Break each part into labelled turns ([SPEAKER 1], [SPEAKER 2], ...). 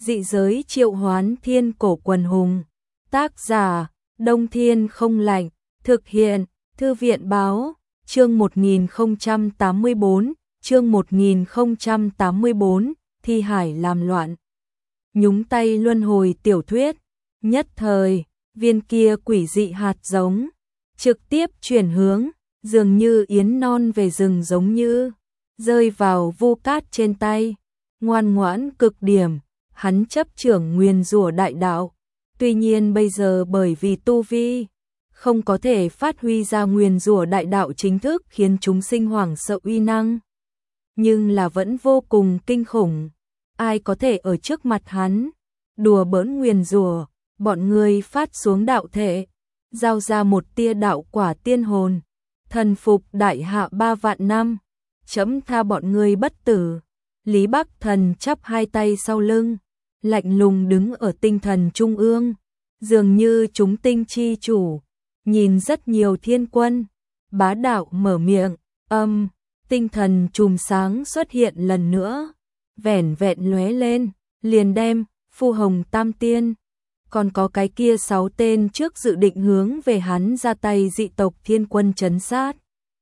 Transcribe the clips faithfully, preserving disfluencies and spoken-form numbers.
[SPEAKER 1] Dị giới triệu hoán thiên cổ quần hùng. Tác giả, Đông Thiên không lạnh. Thực hiện, Thư viện báo, chương một nghìn không trăm tám mươi bốn, chương một nghìn không trăm tám mươi bốn, Thi Hải làm loạn. Nhúng tay luân hồi tiểu thuyết, nhất thời, viên kia quỷ dị hạt giống, trực tiếp chuyển hướng, dường như yến non về rừng giống như, rơi vào vu cát trên tay, ngoan ngoãn cực điểm, hắn chấp trưởng nguyền rủa đại đạo. Tuy nhiên bây giờ bởi vì tu vi, không có thể phát huy ra nguyền rủa đại đạo chính thức khiến chúng sinh hoảng sợ uy năng. Nhưng là vẫn vô cùng kinh khủng, ai có thể ở trước mặt hắn, đùa bỡn nguyền rủa, bọn người phát xuống đạo thể, giao ra một tia đạo quả tiên hồn, thần phục đại hạ ba vạn năm, chấm tha bọn người bất tử. Lý Bắc Thần chắp hai tay sau lưng, lạnh lùng đứng ở tinh thần trung ương, dường như chúng tinh chi chủ, nhìn rất nhiều thiên quân, bá đạo mở miệng, âm, tinh thần chùm sáng xuất hiện lần nữa, vẻn vẹn lóe lên, liền đem Phu Hồng Tam Tiên, còn có cái kia sáu tên trước dự định hướng về hắn ra tay dị tộc thiên quân trấn sát.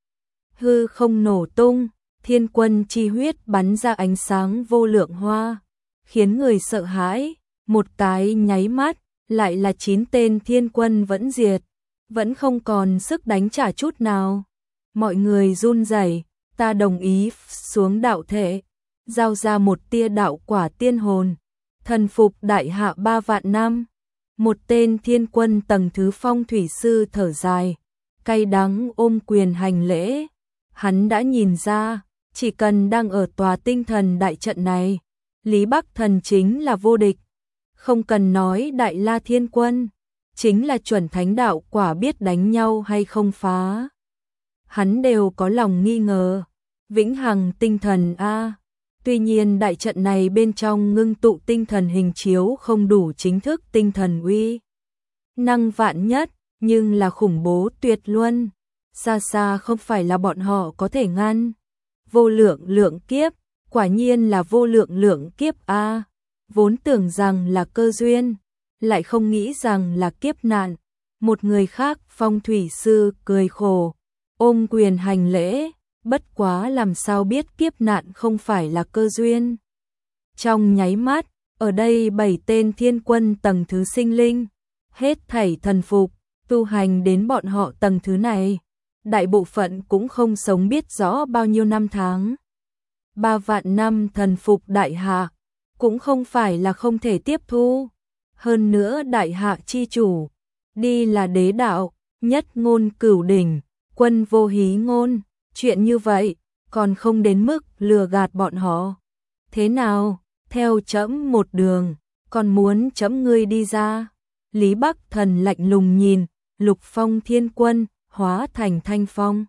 [SPEAKER 1] Hư không nổ tung, thiên quân chi huyết bắn ra ánh sáng vô lượng hoa, khiến người sợ hãi, một cái nháy mắt, lại là chín tên thiên quân vẫn diệt, vẫn không còn sức đánh trả chút nào. Mọi người run rẩy, ta đồng ý xuống đạo thể, giao ra một tia đạo quả tiên hồn, thần phục đại hạ ba vạn năm. Một tên thiên quân tầng thứ phong thủy sư thở dài, cay đắng ôm quyền hành lễ. Hắn đã nhìn ra, chỉ cần đang ở tòa tinh thần đại trận này, Lý Bắc Thần chính là vô địch. Không cần nói đại la thiên quân, chính là chuẩn thánh đạo quả biết đánh nhau hay không phá, hắn đều có lòng nghi ngờ. Vĩnh hằng tinh thần a. Tuy nhiên đại trận này bên trong ngưng tụ tinh thần hình chiếu không đủ chính thức tinh thần uy năng vạn nhất, nhưng là khủng bố tuyệt luân, xa xa không phải là bọn họ có thể ngăn. Vô lượng lượng kiếp, quả nhiên là vô lượng lượng kiếp a. Vốn tưởng rằng là cơ duyên, lại không nghĩ rằng là kiếp nạn. Một người khác phong thủy sư cười khổ, ôm quyền hành lễ, bất quá làm sao biết kiếp nạn không phải là cơ duyên. Trong nháy mắt, ở đây bảy tên thiên quân tầng thứ sinh linh, hết thảy thần phục, tu hành đến bọn họ tầng thứ này. Đại bộ phận cũng không sống biết rõ bao nhiêu năm tháng. Ba vạn năm thần phục đại hạ, cũng không phải là không thể tiếp thu. Hơn nữa đại hạ chi chủ, đi là đế đạo, nhất ngôn cửu đỉnh, quân vô hí ngôn. Chuyện như vậy, còn không đến mức lừa gạt bọn họ. Thế nào, theo trẫm một đường, còn muốn trẫm ngươi đi ra. Lý Bắc Thần lạnh lùng nhìn, Lục Phong thiên quân, hóa thành thanh phong.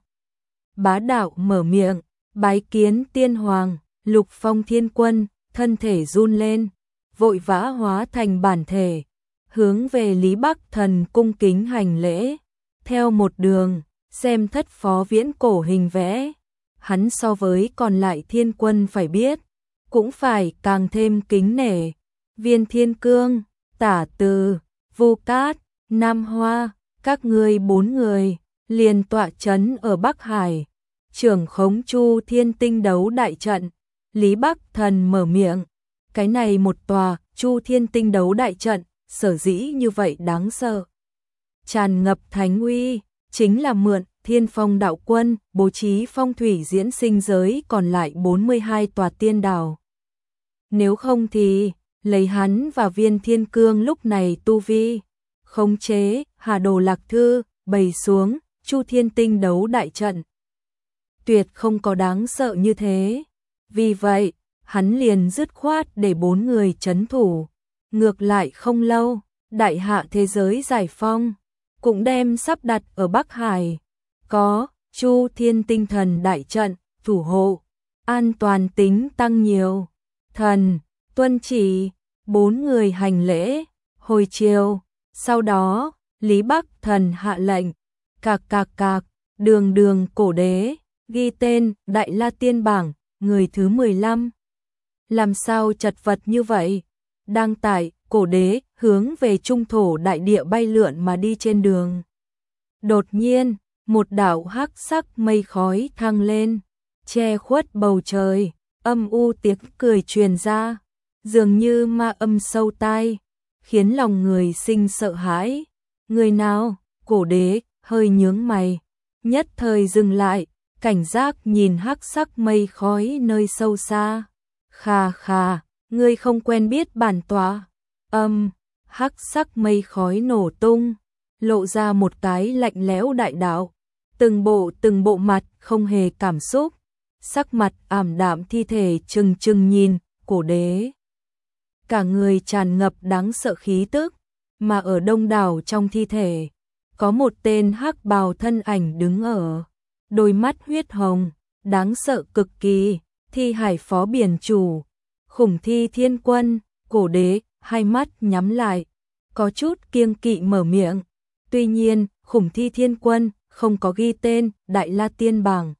[SPEAKER 1] Bá đạo mở miệng, bái kiến tiên hoàng. Lục Phong thiên quân, thân thể run lên, vội vã hóa thành bản thể, hướng về Lý Bắc Thần cung kính hành lễ. Theo một đường, xem thất phó viễn cổ hình vẽ, hắn so với còn lại thiên quân phải biết, cũng phải càng thêm kính nể. Viên Thiên Cương, Tả Từ, Vu Cát, Nam Hoa, các ngươi bốn người, liền tọa chấn ở Bắc Hải, trưởng khống Chu Thiên Tinh đấu đại trận. Lý Bắc Thần mở miệng, cái này một tòa Chu Thiên Tinh đấu đại trận, sở dĩ như vậy đáng sợ, tràn ngập thánh uy, chính là mượn Thiên Phong đạo quân bố trí phong thủy diễn sinh giới còn lại bốn mươi hai tòa tiên đảo. Nếu không thì, lấy hắn và Viên Thiên Cương lúc này tu vi, khống chế Hà Đồ Lạc Thư, bày xuống Chu Thiên Tinh đấu đại trận, tuyệt không có đáng sợ như thế. Vì vậy, hắn liền dứt khoát để bốn người trấn thủ. Ngược lại không lâu, đại hạ thế giới giải phong, cũng đem sắp đặt ở Bắc Hải. Có Chu Thiên Tinh thần đại trận, thủ hộ, an toàn tính tăng nhiều. Thần, tuân chỉ, bốn người hành lễ, hồi chiều. Sau đó, Lý Bắc Thần hạ lệnh, cạc cạc cạc, đường đường cổ đế, ghi tên Đại La Tiên Bảng, người thứ mười lăm. Làm sao chật vật như vậy? đang tại cổ đế hướng về trung thổ đại địa bay lượn mà đi trên đường. Đột nhiên, một đạo hắc sắc mây khói thăng lên, che khuất bầu trời, âm u tiếng cười truyền ra, dường như ma âm sâu tai, khiến lòng người sinh sợ hãi. Người nào? Cổ đế hơi nhướng mày, nhất thời dừng lại, cảnh giác nhìn hắc sắc mây khói nơi sâu xa. Khà khà, ngươi không quen biết bản tọa. Âm, hắc sắc mây khói nổ tung, lộ ra một cái lạnh lẽo đại đạo, từng bộ từng bộ mặt không hề cảm xúc, sắc mặt ảm đạm thi thể trừng trừng nhìn cổ đế. Cả người tràn ngập đáng sợ khí tức, mà ở đông đảo trong thi thể, có một tên hắc bào thân ảnh đứng ở, đôi mắt huyết hồng, đáng sợ cực kỳ, thi hải phó biển chủ, Khủng Thi Thiên Quân. Cổ đế hai mắt nhắm lại, có chút kiêng kỵ mở miệng. Tuy nhiên, Khủng Thi Thiên Quân không có ghi tên Đại La Tiên bảng,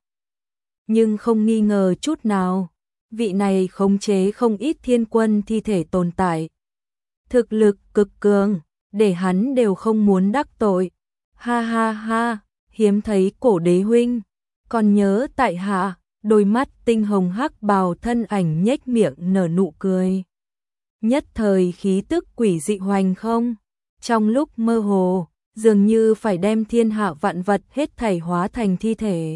[SPEAKER 1] nhưng không nghi ngờ chút nào, vị này khống chế không ít thiên quân thi thể tồn tại. Thực lực cực cường, để hắn đều không muốn đắc tội. Ha ha ha, hiếm thấy cổ đế huynh, còn nhớ tại hạ. Đôi mắt tinh hồng hắc bào thân ảnh nhếch miệng nở nụ cười. Nhất thời khí tức quỷ dị hoành không, trong lúc mơ hồ, dường như phải đem thiên hạ vạn vật hết thảy hóa thành thi thể.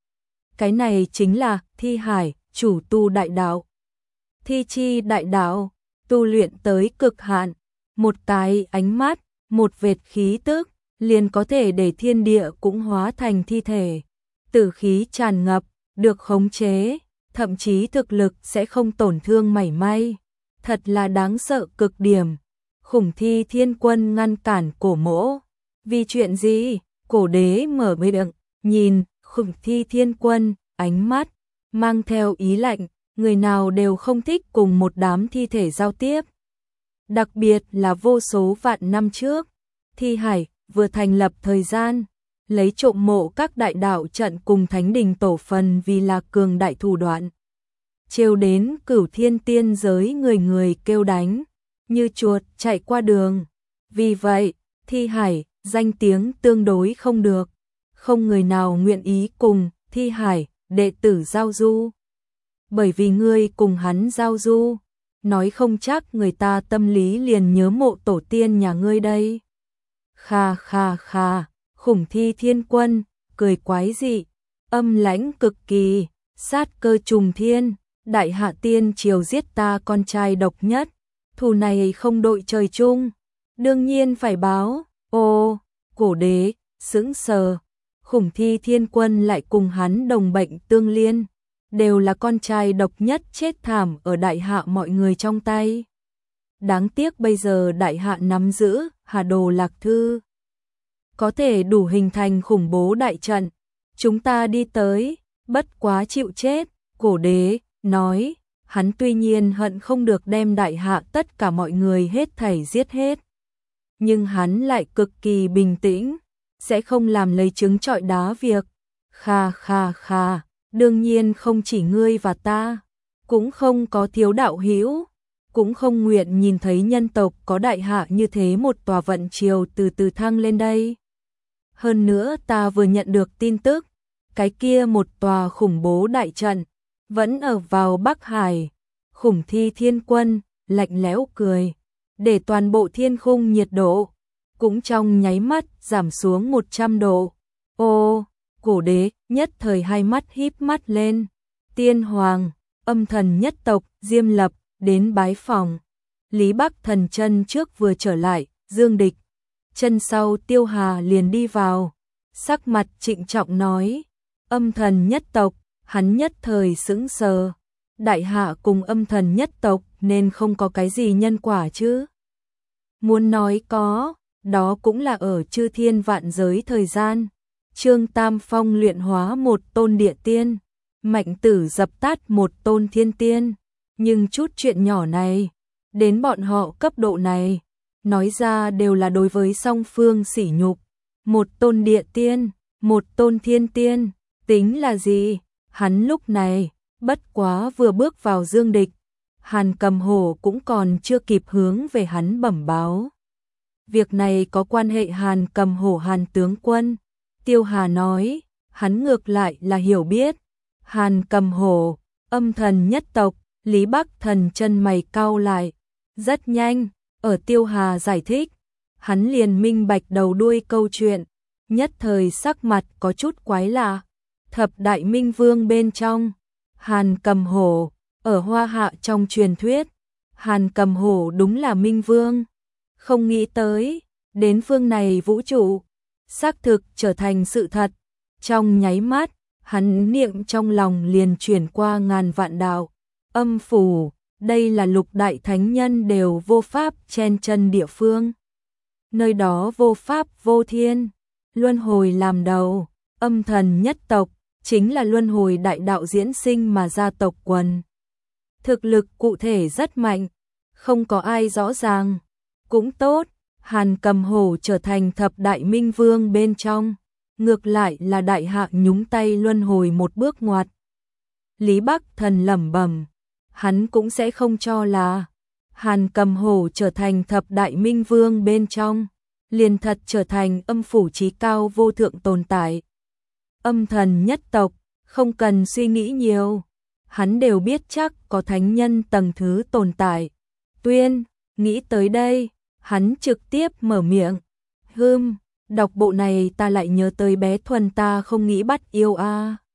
[SPEAKER 1] Cái này chính là thi hải, chủ tu đại đạo. Thi chi đại đạo, tu luyện tới cực hạn, một cái ánh mắt, một vệt khí tức, liền có thể để thiên địa cũng hóa thành thi thể. Tử khí tràn ngập, được khống chế, thậm chí thực lực sẽ không tổn thương mảy may. Thật là đáng sợ cực điểm. Khủng Thi Thiên Quân ngăn cản cổ mỗ. Vì chuyện gì? Cổ đế mở miệng, nhìn Khủng Thi Thiên Quân, ánh mắt mang theo ý lạnh, người nào đều không thích cùng một đám thi thể giao tiếp. Đặc biệt là vô số vạn năm trước, thi hải vừa thành lập thời gian, lấy trộm mộ các đại đạo trận cùng thánh đình tổ phần vì là cường đại thủ đoạn. Trêu đến cửu thiên tiên giới người người kêu đánh, như chuột chạy qua đường. Vì vậy, thi hải, danh tiếng tương đối không được. Không người nào nguyện ý cùng thi hải, đệ tử giao du. Bởi vì ngươi cùng hắn giao du, nói không chắc người ta tâm lý liền nhớ mộ tổ tiên nhà ngươi đây. Kha kha kha, Khủng Thi Thiên Quân, cười quái dị, âm lãnh cực kỳ, sát cơ trùng thiên. Đại hạ tiên triều giết ta con trai độc nhất, thù này không đội trời chung, đương nhiên phải báo. Ô, cổ đế sững sờ, Khủng Thi Thiên Quân lại cùng hắn đồng bệnh tương liên, đều là con trai độc nhất chết thảm ở đại hạ mọi người trong tay. Đáng tiếc bây giờ đại hạ nắm giữ Hà Đồ Lạc Thư, có thể đủ hình thành khủng bố đại trận, chúng ta đi tới, bất quá chịu chết. Cổ đế nói, hắn tuy nhiên hận không được đem đại hạ tất cả mọi người hết thảy giết hết, nhưng hắn lại cực kỳ bình tĩnh, sẽ không làm lấy trứng trọi đá việc. Kha kha kha, đương nhiên không chỉ ngươi và ta, cũng không có thiếu đạo hữu, cũng không nguyện nhìn thấy nhân tộc có đại hạ như thế một tòa vận triều từ từ thăng lên đây. Hơn nữa ta vừa nhận được tin tức, cái kia một tòa khủng bố đại trận vẫn ở vào Bắc Hải. Khủng Thi Thiên Quân lạnh lẽo cười, để toàn bộ thiên khung nhiệt độ cũng trong nháy mắt giảm xuống một trăm độ. Ô, cổ đế nhất thời hai mắt híp mắt lên. Tiên Hoàng, âm thần nhất tộc Diêm Lập đến bái phòng. Lý Bắc Thần chân trước vừa trở lại, Dương Địch chân sau Tiêu Hà liền đi vào, sắc mặt trịnh trọng nói, âm thần nhất tộc. Hắn nhất thời sững sờ, đại hạ cùng âm thần nhất tộc nên không có cái gì nhân quả chứ. Muốn nói có, đó cũng là ở chư thiên vạn giới thời gian. Trương Tam Phong luyện hóa một tôn địa tiên, Mạnh Tử dập tắt một tôn thiên tiên. Nhưng chút chuyện nhỏ này, đến bọn họ cấp độ này, nói ra đều là đối với song phương sỉ nhục. Một tôn địa tiên, một tôn thiên tiên, tính là gì? Hắn lúc này, bất quá vừa bước vào Dương Địch, Hàn Cầm Hổ cũng còn chưa kịp hướng về hắn bẩm báo. Việc này có quan hệ Hàn Cầm Hổ Hàn tướng quân. Tiêu Hà nói, hắn ngược lại là hiểu biết. Hàn Cầm Hổ, âm thần nhất tộc, Lý Bắc Thần chân mày cau lại. Rất nhanh, ở Tiêu Hà giải thích, hắn liền minh bạch đầu đuôi câu chuyện, nhất thời sắc mặt có chút quái lạ. Thập đại minh vương bên trong, Hàn Cầm Hổ, ở Hoa Hạ trong truyền thuyết, Hàn Cầm Hổ đúng là minh vương. Không nghĩ tới, đến phương này vũ trụ, xác thực trở thành sự thật. Trong nháy mắt, hắn niệm trong lòng liền chuyển qua ngàn vạn đạo. Âm phủ, đây là lục đại thánh nhân đều vô pháp chen chân địa phương. Nơi đó vô pháp vô thiên, luân hồi làm đầu, âm thần nhất tộc, chính là luân hồi đại đạo diễn sinh mà gia tộc quần. Thực lực cụ thể rất mạnh, không có ai rõ ràng. Cũng tốt, Hàn Cầm Hổ trở thành thập đại minh vương bên trong, ngược lại là đại hạ nhúng tay luân hồi một bước ngoặt. Lý Bắc Thần lẩm bẩm, hắn cũng sẽ không cho là Hàn Cầm Hổ trở thành thập đại minh vương bên trong, liền thật trở thành âm phủ chí cao vô thượng tồn tại. Âm thần nhất tộc, không cần suy nghĩ nhiều, hắn đều biết chắc có thánh nhân tầng thứ tồn tại. Tuyên, nghĩ tới đây, hắn trực tiếp mở miệng. Hừm, đọc bộ này ta lại nhớ tới bé Thuần ta không nghĩ bắt yêu a. À.